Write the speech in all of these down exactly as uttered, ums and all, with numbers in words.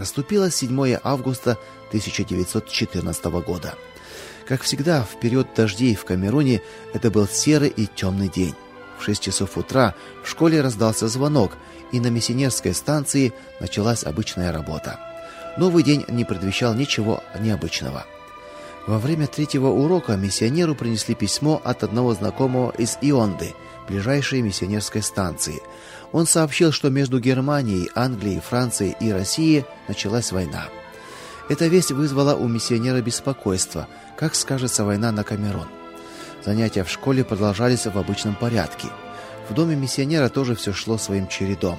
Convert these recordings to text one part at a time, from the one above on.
Наступило седьмое августа тысяча девятьсот четырнадцатого года. Как всегда, в период дождей в Камеруне это был серый и темный день. В шесть часов утра в школе раздался звонок, и на миссионерской станции началась обычная работа. Новый день не предвещал ничего необычного. Во время третьего урока миссионеру принесли письмо от одного знакомого из Ионды, ближайшей миссионерской станции. Он сообщил, что между Германией, Англией, Францией и Россией началась война. Эта весть вызвала у миссионера беспокойство, как скажется война на Камерун. Занятия в школе продолжались в обычном порядке. В доме миссионера тоже все шло своим чередом.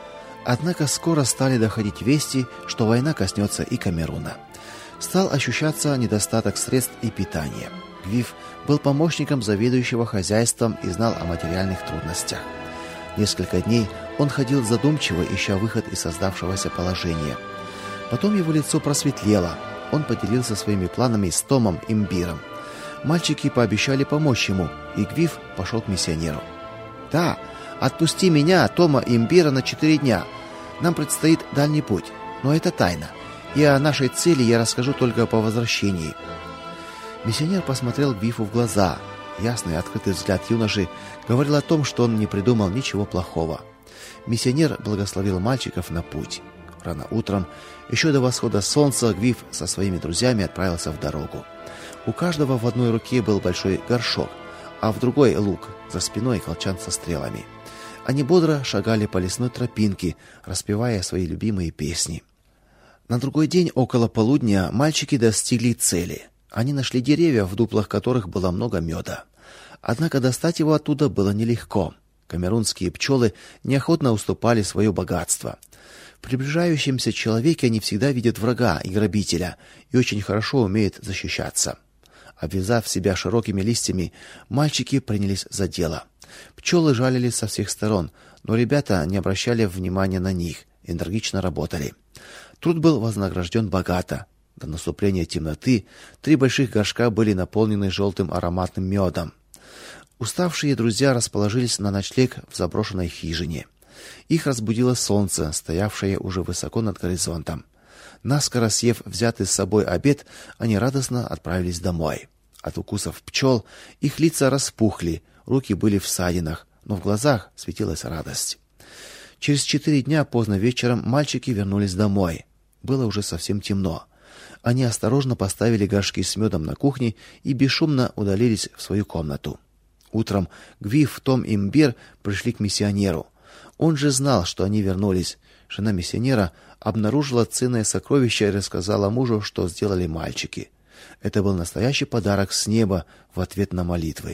Однако скоро стали доходить вести, что война коснется и Камеруна. Стал ощущаться недостаток средств и питания. Гвиф был помощником заведующего хозяйством и знал о материальных трудностях. Несколько дней он ходил задумчиво, ища выход из создавшегося положения. Потом его лицо просветлело. Он поделился своими планами с Томом Имбиром. Мальчики пообещали помочь ему, и Гвиф пошел к миссионеру. «Да, отпусти меня, Тома и Имбира, на четыре дня. Нам предстоит дальний путь, но это тайна. И о нашей цели я расскажу только по возвращении». Миссионер посмотрел Гвифу в глаза. Ясный, открытый взгляд юноши говорил о том, что он не придумал ничего плохого. Миссионер благословил мальчиков на путь. Рано утром, еще до восхода солнца, Гвиф со своими друзьями отправился в дорогу. У каждого в одной руке был большой горшок, а в другой лук, за спиной колчан со стрелами. Они бодро шагали по лесной тропинке, распевая свои любимые песни. На другой день около полудня мальчики достигли цели. Они нашли деревья, в дуплах которых было много меда. Однако достать его оттуда было нелегко. Камерунские пчелы неохотно уступали свое богатство. В приближающемся человеке они всегда видят врага и грабителя и очень хорошо умеют защищаться. Обвязав себя широкими листьями, мальчики принялись за дело. Пчелы жалили со всех сторон, но ребята не обращали внимания на них, энергично работали. Труд был вознагражден богато. До наступления темноты три больших горшка были наполнены желтым ароматным медом. Уставшие друзья расположились на ночлег в заброшенной хижине. Их разбудило солнце, стоявшее уже высоко над горизонтом. Наскоро съев взятый с собой обед, они радостно отправились домой. От укусов пчел их лица распухли, руки были в ссадинах, но в глазах светилась радость. Через четыре дня поздно вечером мальчики вернулись домой. Было уже совсем темно. Они осторожно поставили горшки с медом на кухне и бесшумно удалились в свою комнату. Утром Гвиф, Том и Имбир пришли к миссионеру. Он же знал, что они вернулись. Жена миссионера обнаружила ценное сокровище и рассказала мужу, что сделали мальчики. Это был настоящий подарок с неба в ответ на молитвы.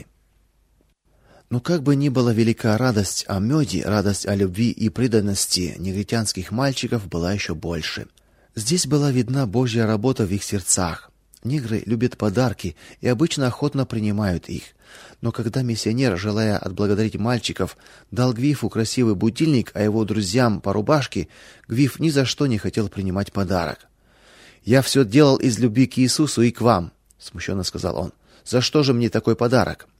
Но как бы ни была велика радость о меде, радость о любви и преданности негритянских мальчиков была еще больше. Здесь была видна Божья работа в их сердцах. Негры любят подарки и обычно охотно принимают их. Но когда миссионер, желая отблагодарить мальчиков, дал Гвифу красивый будильник, а его друзьям по рубашке, Гвиф ни за что не хотел принимать подарок. «Я все делал из любви к Иисусу и к вам», — смущенно сказал он. «За что же мне такой подарок?»